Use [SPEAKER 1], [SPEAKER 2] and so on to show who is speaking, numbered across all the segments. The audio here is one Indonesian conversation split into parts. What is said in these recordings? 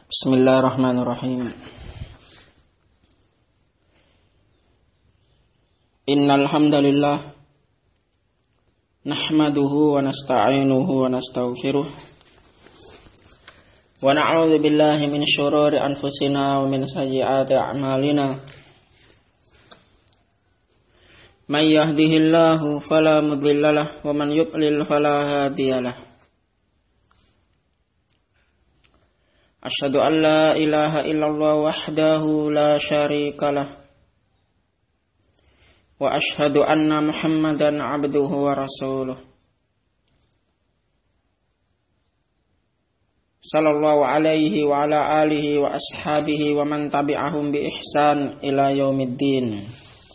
[SPEAKER 1] Bismillahirrahmanirrahim. Innal hamdalillah nahmaduhu wa nasta'inuhu wa nastaghfiruh wa na'udzu billahi min syururi anfusina wa min sayyiati a'malina. May yahdihillahu fala mudhillalah wa man yudlil fala hadiyalah. Asyhadu an la ilaha illallah wahdahu la syarikalah wa asyhadu anna Muhammadan abduhu wa rasuluh. Sallallahu alaihi wa ala alihi wa ashabihi wa man tabi'ahum bi ihsan ila yaumiddin.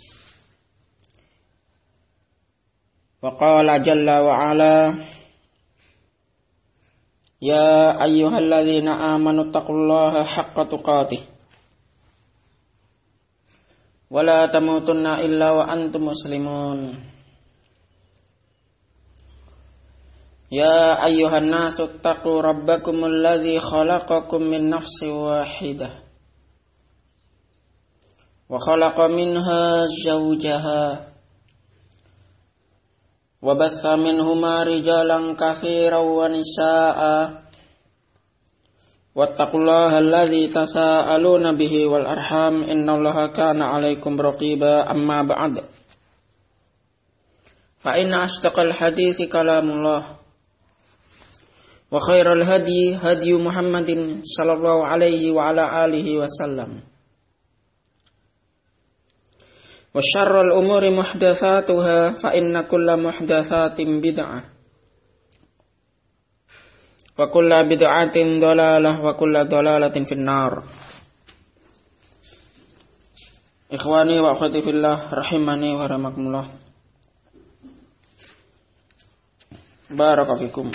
[SPEAKER 1] Wa qala jalla wa ala ya ayyuhalladzina amanu taqullaha haqqa tuqatih wa la tamutunna illa wa antum muslimun. Ya ayyuhan nasu taqu rabbakumul ladzi khalaqakum min nafsin wahidah wa khalaqa minha zawjaha wa batha minhuma rijalan katsiran wa nisaa'a wattaqullaha alladzi tasaaluna bihi wal arham innallaha kana 'alaikum raqiba. Amma ba'd, fa inna asdaqal hadithi kalamullah wa khairal hadi hadyu Muhammadin sallallahu alaihi wa ala alihi wasallam wa syarrul umuri muhdatsatuha fa inna kulla muhdatsatin bid'ah wa kulla bid'atin dhalalah wa kulla dhalalatin finnar. Ikhwani wa akhwati fillah rahimani wa rahmakumullah. Barakallahu fikum.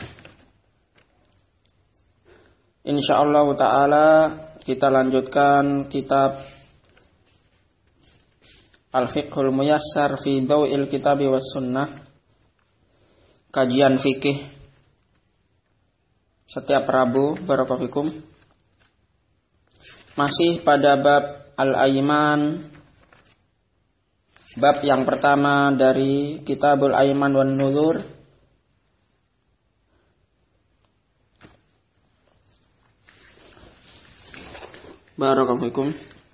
[SPEAKER 1] Insyaallah taala kita lanjutkan kitab Al-Fiqhul Muyassar fi Daw'il Kitabi was Sunnah, kajian fikih setiap Rabu. Barakallahu fikum. Masih pada bab Al-Aiman, bab yang pertama dari Kitabul Aiman wan Nuzur. Barakallahu fikum.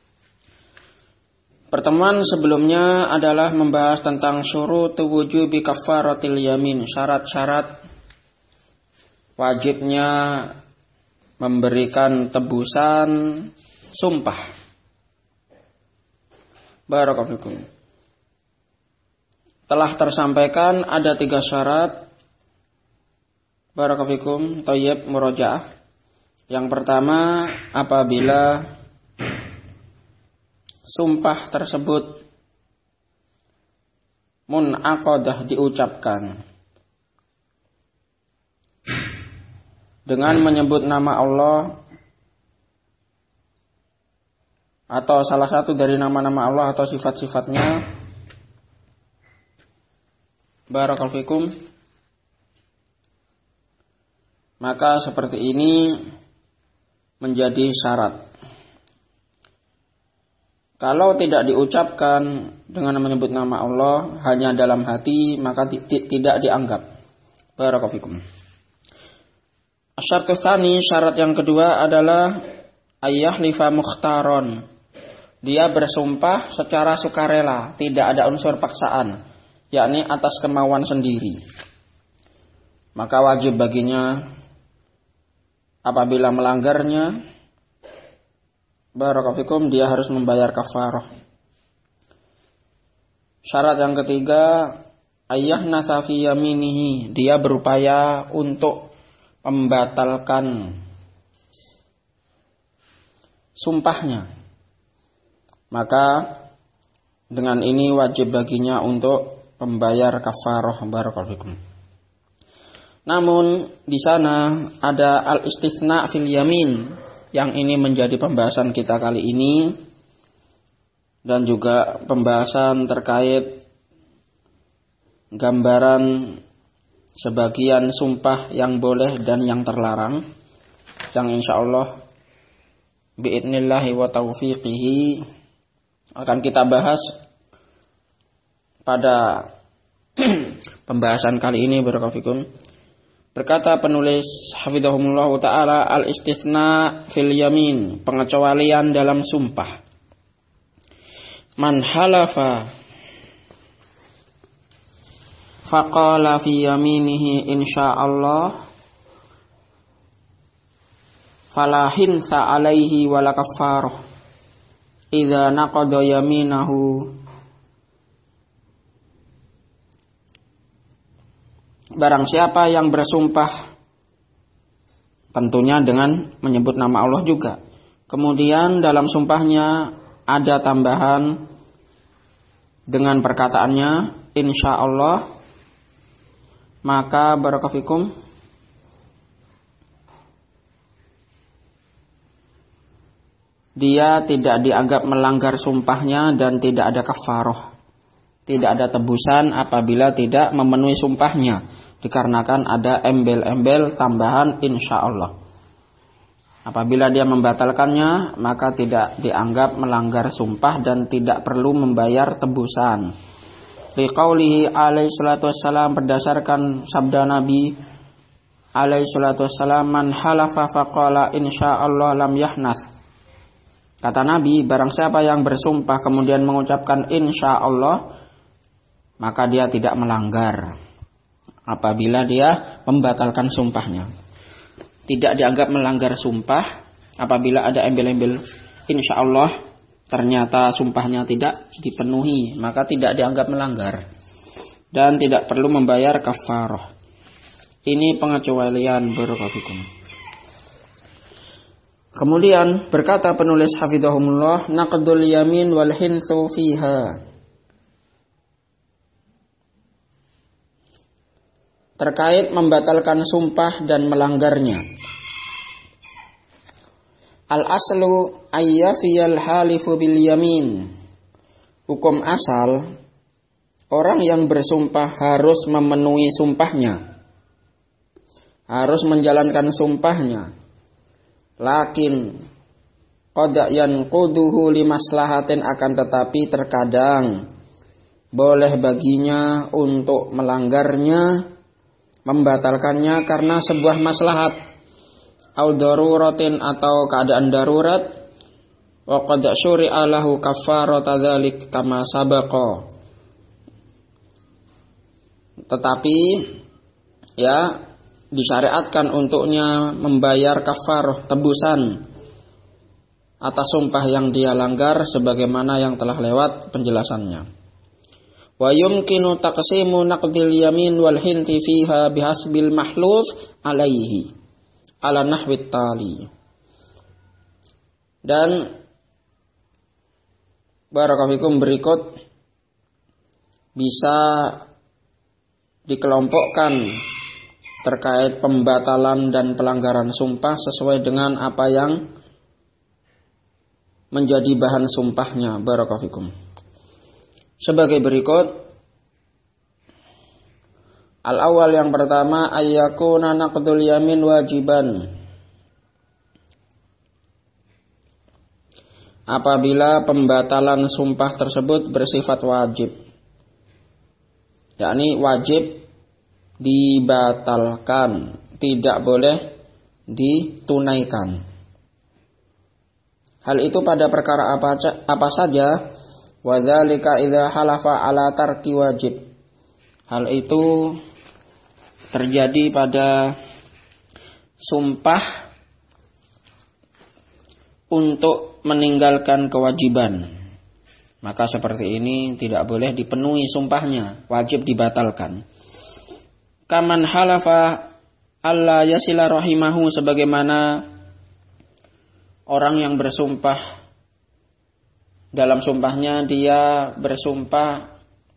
[SPEAKER 1] Pertemuan sebelumnya adalah membahas tentang syurut wujubi kafaratil yamin, syarat-syarat wajibnya memberikan tebusan sumpah. Barakallahu fikum. Telah tersampaikan ada 3 syarat. Barakallahu fikum. Thayyib, murojaah. Yang pertama, apabila sumpah tersebut munaqadah, diucapkan dengan menyebut nama Allah atau salah satu dari nama-nama Allah atau sifat-sifatnya. Barakallahu fikum. Maka seperti ini menjadi syarat. Kalau tidak diucapkan dengan menyebut nama Allah hanya dalam hati, maka tidak dianggap. Barakallahu fikum. Syarat tsani, syarat yang kedua adalah ayyahlifa mukhtaron. Dia bersumpah secara sukarela, tidak ada unsur paksaan, yakni atas kemauan sendiri. Maka wajib baginya apabila melanggarnya, barakallahu fikum, dia harus membayar kafarah. Syarat yang ketiga, ayyahna fi yaminihi, dia berupaya untuk membatalkan sumpahnya. Maka dengan ini wajib baginya untuk membayar kafarah. Barakallahu fikum. Namun di sana ada al-istitsna fil yamin, yang ini menjadi pembahasan kita kali ini, dan juga pembahasan terkait gambaran sebagian sumpah yang boleh dan yang terlarang, yang insya Allah biidnillahi wa taufiqihi akan kita bahas pada pembahasan kali ini. Barakallahu fikum. Berkata penulis hafizahumullah taala, al-istitsna fil yamin, pengecualian dalam sumpah. Man halafa faqala fi yaminihi insyaallah fala hinsa alaihi wala kafarah idza naqada yaminahu. Barang siapa yang bersumpah, tentunya dengan menyebut nama Allah juga, kemudian dalam sumpahnya ada tambahan dengan perkataannya insyaallah, maka barakallahu fikum dia tidak dianggap melanggar sumpahnya dan tidak ada kafarah, tidak ada tebusan apabila tidak memenuhi sumpahnya, dikarenakan ada embel-embel tambahan insyaallah. Apabila dia membatalkannya, maka tidak dianggap melanggar sumpah dan tidak perlu membayar tebusan. Liqaulihi alaihi salatu wassalam, berdasarkan sabda Nabi alaihi salatu wassalam, man halafa faqala insyaallah lam yahnas. Kata Nabi, barang siapa yang bersumpah kemudian mengucapkan insyaallah, maka dia tidak melanggar apabila dia membatalkan sumpahnya. Tidak dianggap melanggar sumpah apabila ada embel-embel insyaallah, ternyata sumpahnya tidak dipenuhi, maka tidak dianggap melanggar dan tidak perlu membayar kafarah. Ini pengecualian, barakallahu fikum. Kemudian berkata penulis hafizahumullah, naqdul yamin wal hinsu fiha, terkait membatalkan sumpah dan melanggarnya. Al-aslu ayyafiyal halifu bil yamin. Hukum asal, orang yang bersumpah harus memenuhi sumpahnya, harus menjalankan sumpahnya. Lakin qad yanquduhu limaslahatin, akan tetapi terkadang boleh baginya untuk melanggarnya, membatalkannya karena sebuah maslahat, au daruratin, atau keadaan darurat, wa qad syuri'a lahu kaffaratu dzalik kama sabaqa. Tetapi ya disyariatkan untuknya membayar kafarah, tebusan atas sumpah yang dia langgar sebagaimana yang telah lewat penjelasannya. Wa yumkinu taqsimu naqdil yamin wal hinti fiha bihasbil mahluf alaihi ala nahwit tali. Dan barakallahu fikum, berikut bisa dikelompokkan terkait pembatalan dan pelanggaran sumpah sesuai dengan apa yang menjadi bahan sumpahnya. Barakallahu fikum. Sebagai berikut. Al-awwal, yang pertama, ayyakuna naqdul yamin wajiban. Apabila pembatalan sumpah tersebut bersifat wajib, yakni wajib dibatalkan, tidak boleh ditunaikan. Hal itu pada perkara apa saja? Wa dzalika idza halafa ala tarki wajib. Hal itu terjadi pada sumpah untuk meninggalkan kewajiban. Maka seperti ini tidak boleh dipenuhi sumpahnya, wajib dibatalkan. Kaman halafa alla yasila rahimahu, sebagaimana orang yang bersumpah, dalam sumpahnya dia bersumpah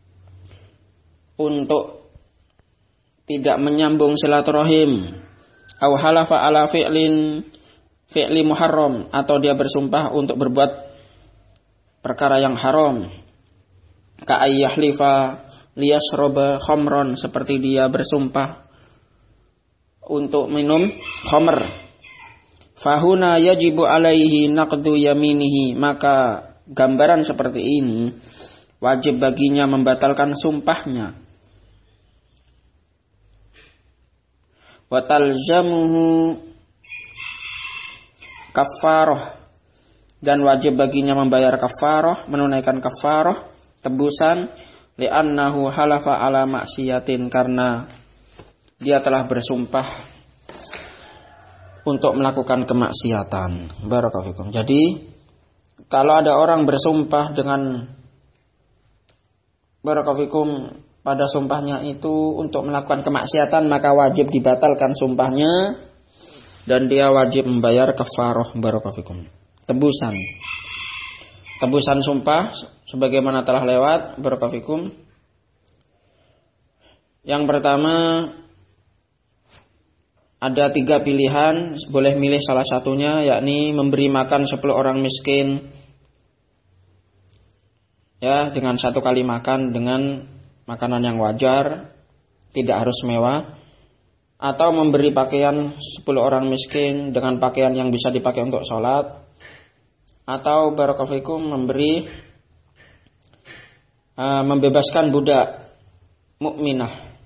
[SPEAKER 1] untuk tidak menyambung silaturahim, au halafa ala fi'li muharram, atau dia bersumpah untuk berbuat perkara yang haram, ka ayyahlifa liyasroba khamron, seperti dia bersumpah untuk minum khamr. Fahuna yajibu alaihi naqdu yaminihi, maka gambaran seperti ini wajib baginya membatalkan sumpahnya. Wa talzamuhu kafarah, dan wajib baginya membayar kafarah, menunaikan kafarah, tebusan, li'annahu halafa ala maksiatin, karena dia telah bersumpah untuk melakukan kemaksiatan. Barakallahu fikum. Jadi kalau ada orang bersumpah dengan barakallahu fikum pada sumpahnya itu untuk melakukan kemaksiatan, maka wajib dibatalkan sumpahnya dan dia wajib membayar kafarah. Barakallahu fikum. Tebusan sumpah sebagaimana telah lewat. Barakallahu fikum. Yang pertama, ada 3 pilihan, boleh milih salah satunya, yakni memberi makan 10 orang miskin, ya, dengan 1 kali makan dengan makanan yang wajar, tidak harus mewah, atau memberi pakaian 10 orang miskin dengan pakaian yang bisa dipakai untuk sholat, atau barakallahu fikum membebaskan budak mukminah,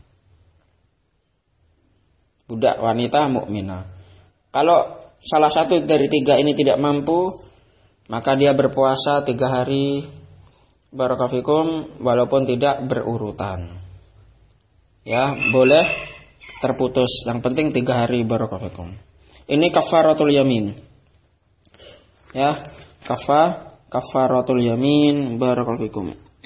[SPEAKER 1] budak wanita mukminah. Kalau salah satu dari 3 ini tidak mampu, maka dia berpuasa 3 hari barakallahu fikum walaupun tidak berurutan. Ya, boleh terputus. Yang penting 3 hari barakallahu fikum. Ini kafaratul yamin. Ya, kafaratul yamin barakallahu fikum.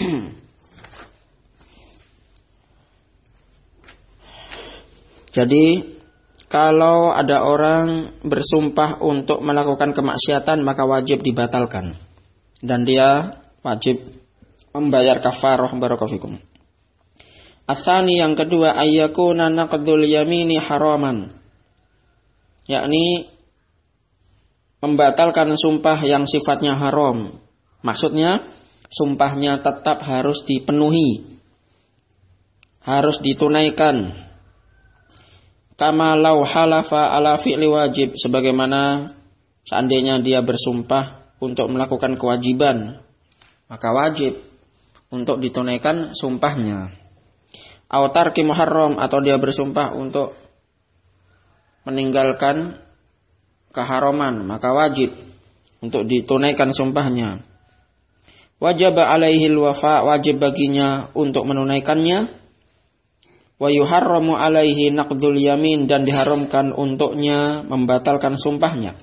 [SPEAKER 1] Jadi kalau ada orang bersumpah untuk melakukan kemaksiatan, maka wajib dibatalkan dan dia wajib membayar kafarah. Barakallahu fikum. Asani, yang kedua, ayyakuna naqdul yamini haraman, yakni membatalkan sumpah yang sifatnya haram. Maksudnya sumpahnya tetap harus dipenuhi, harus ditunaikan. Kama lau halafa ala fi'li wajib, sebagaimana seandainya dia bersumpah untuk melakukan kewajiban, maka wajib untuk ditunaikan sumpahnya. Aw tarki muharram, atau dia bersumpah untuk meninggalkan keharaman, maka wajib untuk ditunaikan sumpahnya. Wajib alaihil wafa, wajib baginya untuk menunaikannya. Wa yuharramu alaihi naqdul yamin, dan diharamkan untuknya membatalkan sumpahnya.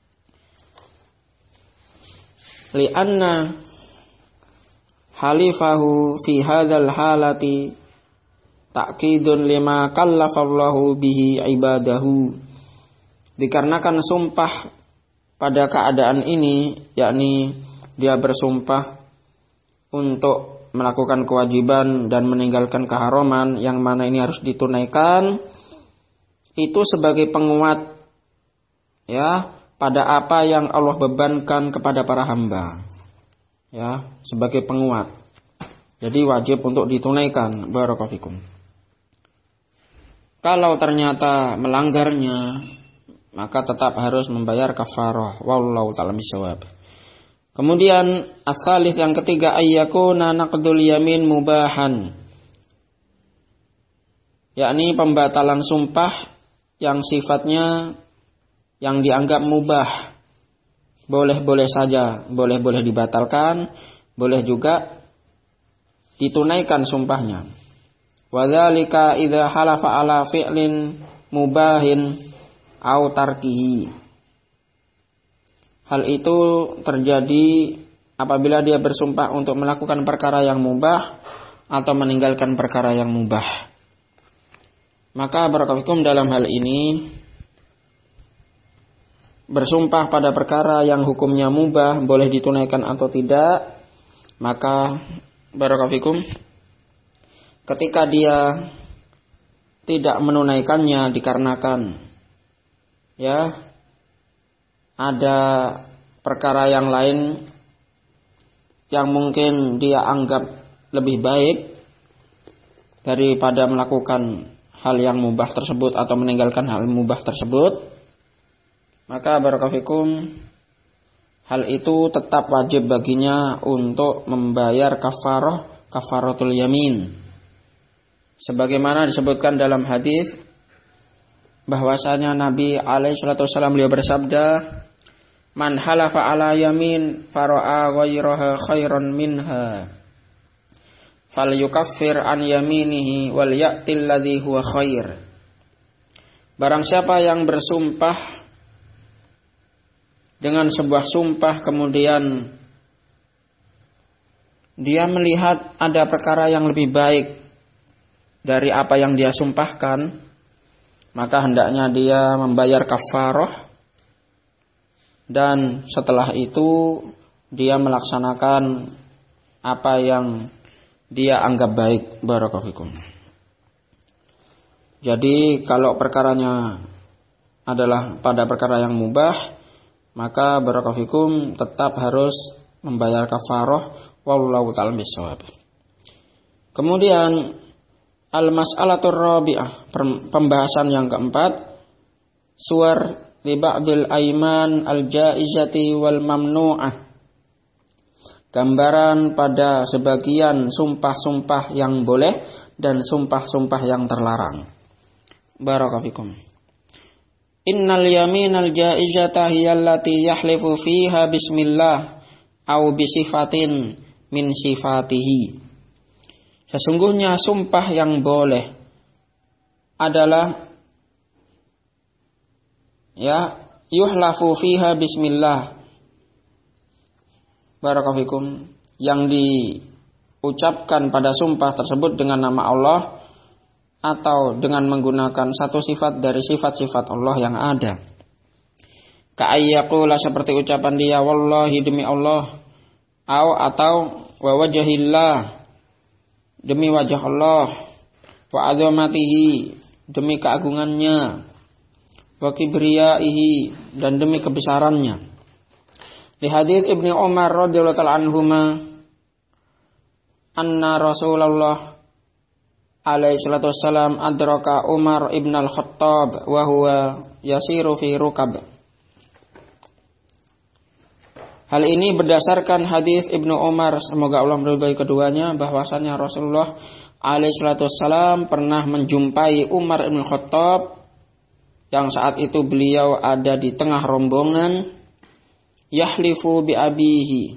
[SPEAKER 1] Li'anna halifahu fi hadzal halati ta'kidun lima kallafallahu bihi ibadahu. Dikarenakan sumpah pada keadaan ini, yakni dia bersumpah untuk melakukan kewajiban dan meninggalkan keharaman, yang mana ini harus ditunaikan, itu sebagai penguat, ya, pada apa yang Allah bebankan kepada para hamba, ya, sebagai penguat. Jadi wajib untuk ditunaikan. Barakallahu fikum. Kalau ternyata melanggarnya, maka tetap harus membayar kafarah. Wallahu ta'ala bishawab. Kemudian as-salis, yang ketiga, ayyakuna naqdul yamin mubahan, yakni pembatalan sumpah yang sifatnya yang dianggap mubah, boleh-boleh saja, boleh-boleh dibatalkan, boleh juga ditunaikan sumpahnya. Wa dzalika idza halafa ala fi'lin mubahin au tarkihi. Hal itu terjadi apabila dia bersumpah untuk melakukan perkara yang mubah atau meninggalkan perkara yang mubah. Maka barakallahu fikum, dalam hal ini bersumpah pada perkara yang hukumnya mubah, boleh ditunaikan atau tidak, maka barakallahu fikum, ketika dia tidak menunaikannya dikarenakan, ya, ada perkara yang lain yang mungkin dia anggap lebih baik daripada melakukan hal yang mubah tersebut atau meninggalkan hal mubah tersebut, maka barakallahu fikum hal itu tetap wajib baginya untuk membayar kafaratul yamin. Sebagaimana disebutkan dalam hadis bahwasanya Nabi alaihi salatu wasallam beliau bersabda, "Man halafa ala yamin fara'a ghairaha khairan minha falyukaffir an yaminihi wal ya'til ladzi huwa khair." Barang siapa yang bersumpah dengan sebuah sumpah kemudian dia melihat ada perkara yang lebih baik dari apa yang dia sumpahkan, maka hendaknya dia membayar kafarah dan setelah itu dia melaksanakan apa yang dia anggap baik. Barakallahu fikum. Jadi kalau perkaranya adalah pada perkara yang mubah, maka barakallahu fikum tetap harus membayar kafarah, wallahu ta'ala bissawab. Kemudian al-mas'alatur rabi'ah, pembahasan yang keempat, suwar li ba'dil aiman al-jaizati wal mamnu'ah. Gambaran pada sebagian sumpah-sumpah yang boleh dan sumpah-sumpah yang terlarang. Barakallahu fikum. Innal yaminal jaizata hiyallati yahlifu fiha bismillah au bisifatin min sifatihi. Sesungguhnya sumpah yang boleh adalah yuhlafu fiha bismillah. Barakallahu fikum. Yang diucapkan pada sumpah tersebut dengan nama Allah atau dengan menggunakan satu sifat dari sifat-sifat Allah yang ada. Ka'ayyaqula, seperti ucapan dia wallahi demi Allah, atau wa wajhillah, demi wajah Allah, wa azamatihi, demi keagungannya, wa kibriyaihi, dan demi kebesarannya. Di hadis Ibnu Umar radhiyallahu ta'ala anhuma, anna Rasulullah alaihi salatu wassalam adraka Umar ibn al-Khattab wa huwa yasiru fi rukab. Hal ini berdasarkan hadis Ibnu Umar, semoga Allah meridhai keduanya, bahwasanya Rasulullah alaihi salatu wassalam pernah menjumpai Umar ibn al-Khattab yang saat itu beliau ada di tengah rombongan, yahlifu bi abihi,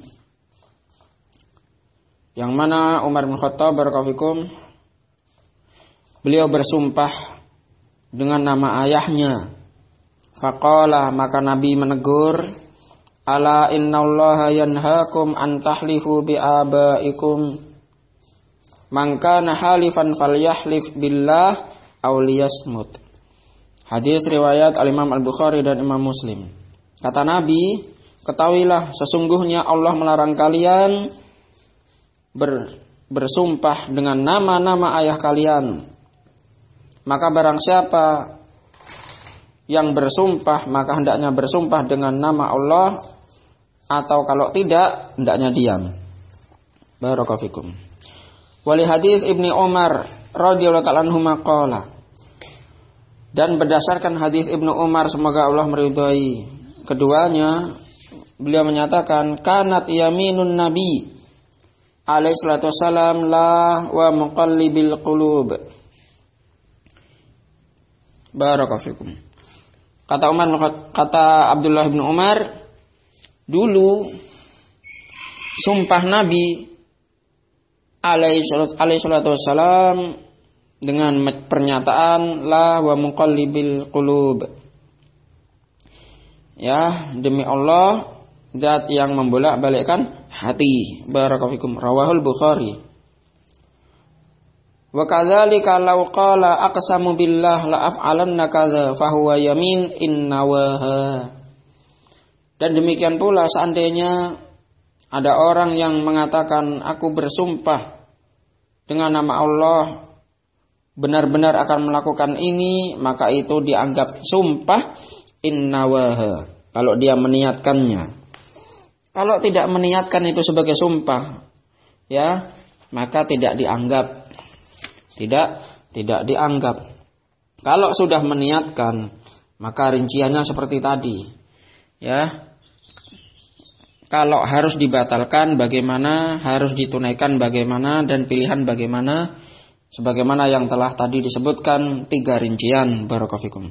[SPEAKER 1] yang mana Umar bin Khattab barakallahu fikum beliau bersumpah dengan nama ayahnya. Faqala, maka Nabi menegur, ala innallaha yanhaakum an tahlifu bi abaikum, man kana halifan falyahlif billah aw liyasmut. Hadis riwayat Al-Imam Al-Bukhari dan Imam Muslim. Kata Nabi, ketahuilah sesungguhnya Allah melarang kalian bersumpah dengan nama-nama ayah kalian. Maka barang siapa yang bersumpah, maka hendaknya bersumpah dengan nama Allah, atau kalau tidak, hendaknya diam. Barakallahu fikum. Wali hadis Ibnu Umar radhiyallahu ta'ala anhuma qala, dan berdasarkan hadis Ibnu Umar, semoga Allah meridhai keduanya, beliau menyatakan, kanat yaminun nabi alaihi salatu wassalam la wa muqallibil qulub. Barakallahu fikum. Kata Abdullah bin Umar, dulu sumpah Nabi alaihi salatu wassalam dengan pernyataan la wa muqallibil qulub. Ya, demi Allah, zat yang membolak-balikkan hati. Barakallahu fikum. Rawahul Bukhari. Wa kadzalika law qala aqsamu billah la af'alanna kadza fa huwa yamin innawaha. Dan demikian pula seandainya ada orang yang mengatakan aku bersumpah dengan nama Allah benar-benar akan melakukan ini, maka itu dianggap sumpah innawaha kalau dia meniatkannya. Kalau tidak meniatkan itu sebagai sumpah, ya, maka tidak dianggap. Tidak dianggap. Kalau sudah meniatkan, maka rinciannya seperti tadi. Ya. Kalau harus dibatalkan bagaimana, harus ditunaikan bagaimana, dan pilihan bagaimana, sebagaimana yang telah tadi disebutkan 3 rincian. Barakallahu fikum.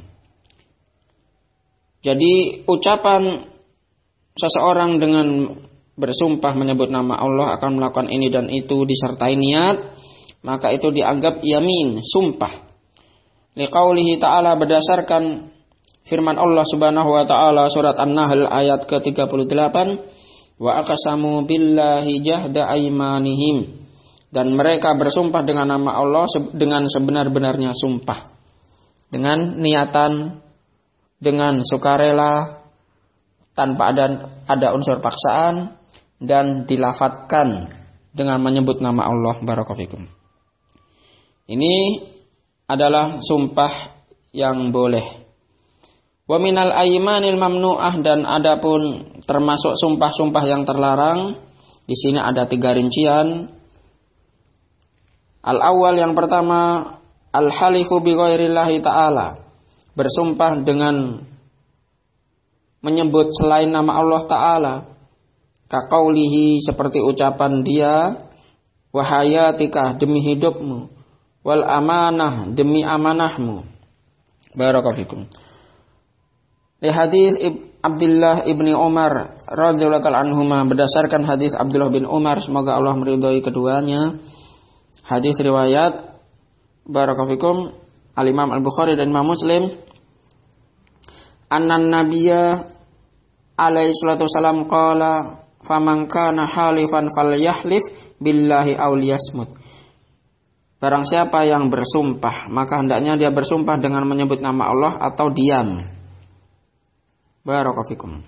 [SPEAKER 1] Jadi ucapan seseorang dengan bersumpah menyebut nama Allah akan melakukan ini dan itu disertai niat, maka itu dianggap yamin, sumpah. Liqaulihi ta'ala, berdasarkan firman Allah Subhanahu wa taala surat An-Nahl ayat ke-38, wa aqsamu billahi jahda aymanihim, dan mereka bersumpah dengan nama Allah dengan sebenar-benarnya sumpah, dengan niatan, dengan sukarela, tanpa ada unsur paksaan, dan dilafatkan dengan menyebut nama Allah. Barakallahu fikum. Ini adalah sumpah yang boleh. Wa minal aymanil mamnu'ah, dan adapun termasuk sumpah-sumpah yang terlarang, di sini ada 3 rincian. Al-awwal, yang pertama, al-halifu bi ghairillahi ta'ala, bersumpah dengan menyebut selain nama Allah Ta'ala. Kaqaulihi, seperti ucapan dia, wa hayatika, demi hidupmu, wal amanah, demi amanahmu. Barakallahu fikum. Li hadis Abdullah ibni Umar radhiyallahu ta'ala anhuma, berdasarkan hadis Abdullah bin Umar, semoga Allah meridhai keduanya. Hadis riwayat barakallahu fikum Al-Imam Al-Bukhari dan Imam Muslim. Annan nabiyya alaihi salatu wasalam qala faman kana halifan falyahlif billahi aw liyasmut. Barang siapa yang bersumpah, maka hendaknya dia bersumpah dengan menyebut nama Allah atau diam. Barakallahu fikum.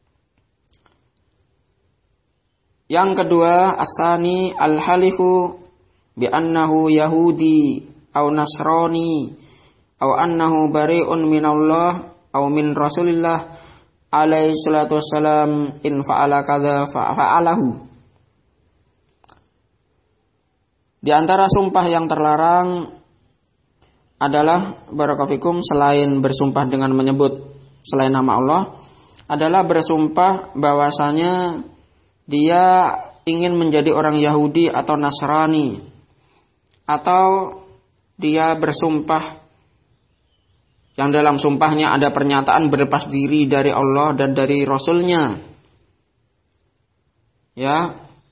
[SPEAKER 1] Yang kedua, asani al-halifu bi annahu yahudi aw nasrani aw annahu bari'un minallah aw min rasulillah alaihi salatu wassalam in fa'ala kadza fa'alahu. Di antara sumpah yang terlarang adalah barakallahu fikum, selain bersumpah dengan menyebut selain nama Allah, adalah bersumpah bahwasanya dia ingin menjadi orang Yahudi atau Nasrani, atau dia bersumpah yang dalam sumpahnya ada pernyataan berlepas diri dari Allah dan dari Rasulnya. Ya,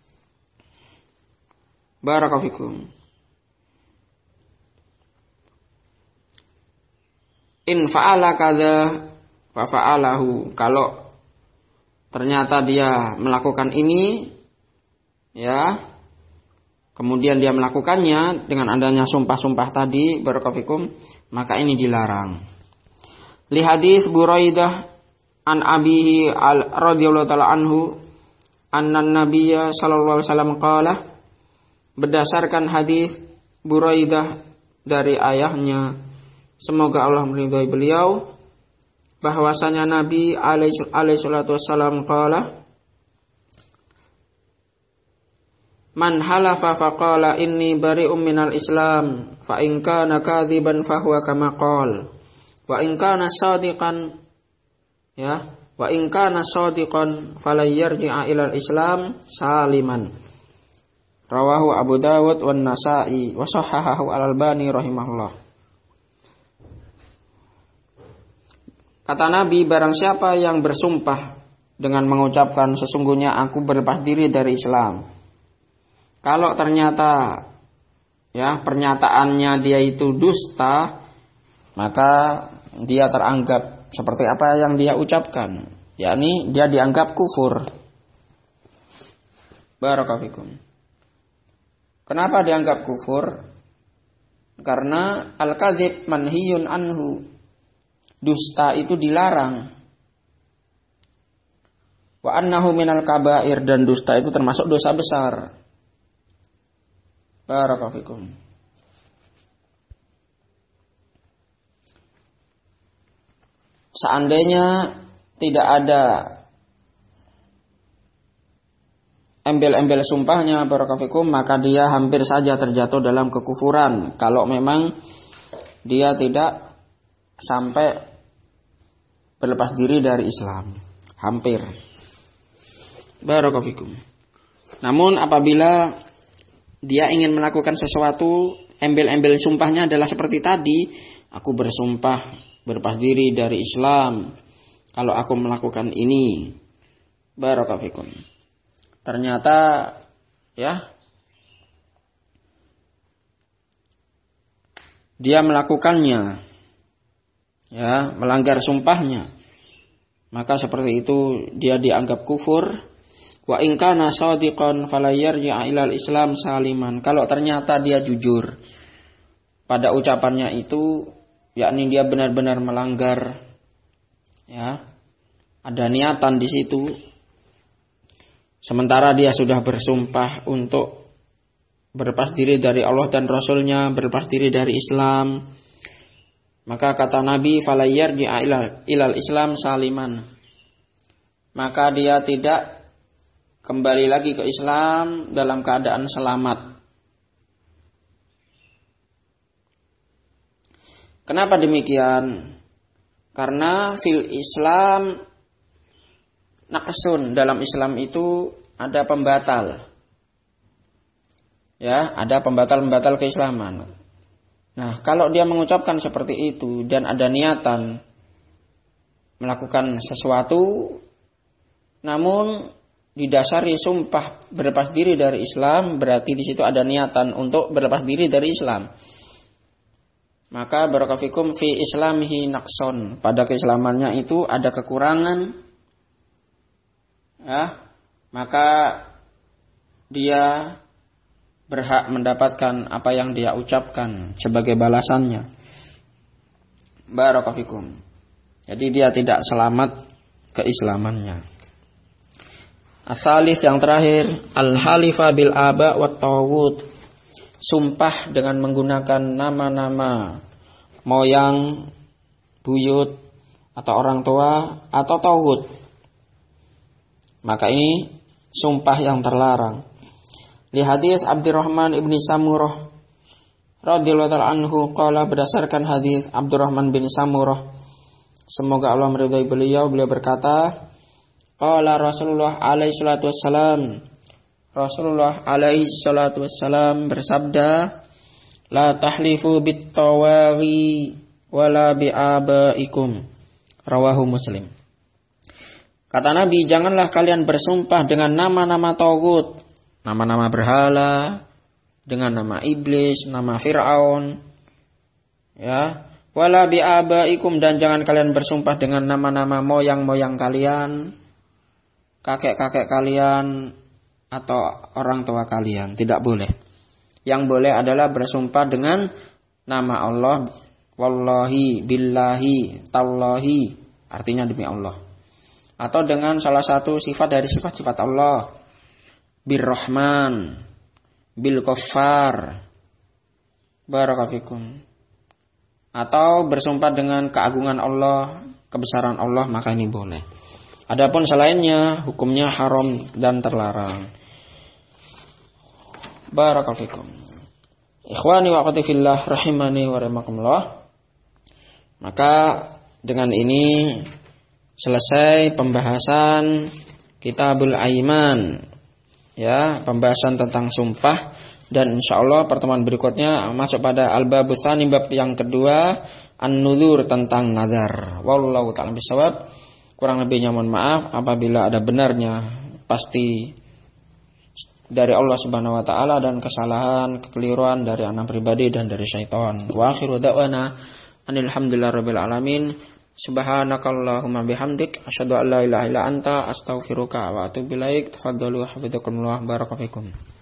[SPEAKER 1] barakallahu fikum. In fa'ala kadza fa fa'alahu. Kalau ternyata dia melakukan ini, ya, kemudian dia melakukannya dengan adanya sumpah-sumpah tadi, barakallahu fikum, maka ini dilarang. Li hadis Buraidah an abihi radhiyallahu ta'ala anhu anna nabiyya sallallahu alaihi wasallam qala, berdasarkan hadis Buraidah dari ayahnya, semoga Allah meridhai beliau, bahwasanya Nabi alaihi salatu wasallam qala, man halafa faqala inni bari'um minal islam fa in kana kadziban fa huwa kama qala wa in kana shadiqan, ya, wa in kana shadiqan fala yarji'a ilal islam saliman. Rawahu Abu Dawud wan Nasa'i wa sahahahu Al-Albani rahimahullah. Kata Nabi, barang siapa yang bersumpah dengan mengucapkan sesungguhnya aku berlepas diri dari Islam, kalau ternyata ya pernyataannya dia itu dusta, maka dia teranggap seperti apa yang dia ucapkan, yakni dia dianggap kufur. Barakallahu fikum. Kenapa dianggap kufur? Karena al-kadzib manhiyun anhu. Dusta itu dilarang. Wa annahu minal kabair, dan dusta itu termasuk dosa besar. Barakallahu fikum. Seandainya tidak ada embel-embel sumpahnya, barakallahu fikum, maka dia hampir saja terjatuh dalam kekufuran kalau memang dia tidak sampai berlepas diri dari Islam. Hampir. Barakallahu fikum. Namun apabila dia ingin melakukan sesuatu, embel-embel sumpahnya adalah seperti tadi, aku bersumpah berlepas diri dari Islam kalau aku melakukan ini. Barakallahu fikum. Ternyata ya dia melakukannya, ya, melanggar sumpahnya, maka seperti itu dia dianggap kufur. Wa in kana shadiqan fala yarji'a ilal Islam saliman. Kalau ternyata dia jujur pada ucapannya itu, yakni dia benar-benar melanggar, ya, ada niatan di situ, sementara dia sudah bersumpah untuk berlepas diri dari Allah dan Rasulnya, berlepas diri dari Islam, maka kata Nabi fala yarji'a ilal Islam saliman, maka dia tidak kembali lagi ke Islam dalam keadaan selamat. Kenapa demikian? Karena fil Islam naqsun, dalam Islam itu ada pembatal. Ya, ada pembatal-pembatal keislaman. Nah, kalau dia mengucapkan seperti itu dan ada niatan melakukan sesuatu, namun didasari sumpah berlepas diri dari Islam, berarti di situ ada niatan untuk berlepas diri dari Islam. Maka barakallahu fikum fi islamihi naqson, pada keislamannya itu ada kekurangan. Ya, maka dia berhak mendapatkan apa yang dia ucapkan sebagai balasannya. Barakallahu fikum. Jadi dia tidak selamat keislamannya. Asalis yang terakhir, al-halifa bil aba wat tawud, sumpah dengan menggunakan nama-nama moyang, buyut atau orang tua atau tawud. Maka ini sumpah yang terlarang. Li hadis Abdurrahman ibni Samurah radhiyallahu ta'ala anhu qala, berdasarkan hadis Abdurrahman bin Samurah, semoga Allah meridai beliau berkata, qala Rasulullah alaihi salatu wassalam, Rasulullah alaihi salatu wassalam bersabda, la tahlifu bit tawawi wala bi abaikum, rawahu Muslim. Kata Nabi, janganlah kalian bersumpah dengan nama-nama tagut, nama-nama berhala, dengan nama iblis, nama Fir'aun, ya, wala bi abaikum, dan jangan kalian bersumpah dengan nama-nama moyang-moyang kalian, kakek-kakek kalian atau orang tua kalian. Tidak boleh. Yang boleh adalah bersumpah dengan nama Allah, wallahi, billahi, tallahi, artinya demi Allah, atau dengan salah satu sifat dari sifat-sifat Allah, birrahman, bil ghaffar, barakallahu fikum, atau bersumpah dengan keagungan Allah, kebesaran Allah, maka ini boleh. Adapun selainnya hukumnya haram dan terlarang. Barakallahu fikum. Ikhwani wa akhwati fillah rahimani wa rahimakumullah. Maka dengan ini selesai pembahasan Kitabul Aiman, ya, pembahasan tentang sumpah, dan insyaallah pertemuan berikutnya masuk pada al-babus tsani, bab yang kedua, an-nuzur, tentang nazar. Wallahu ta'ala bisawab. Kurang lebihnya mohon maaf, apabila ada benarnya pasti dari Allah Subhanahu wa taala, dan kesalahan, kekeliruan dari anak pribadi dan dari syaitan. Wa akhiru da'wana anil hamdulillahirabbil alamin. Subhanakallahumma bihamdik asyhadu an la ilaha illa anta astaghfiruka wa atubu ilaik. Tafadhalu hafizakumullah, barakallahu fikum.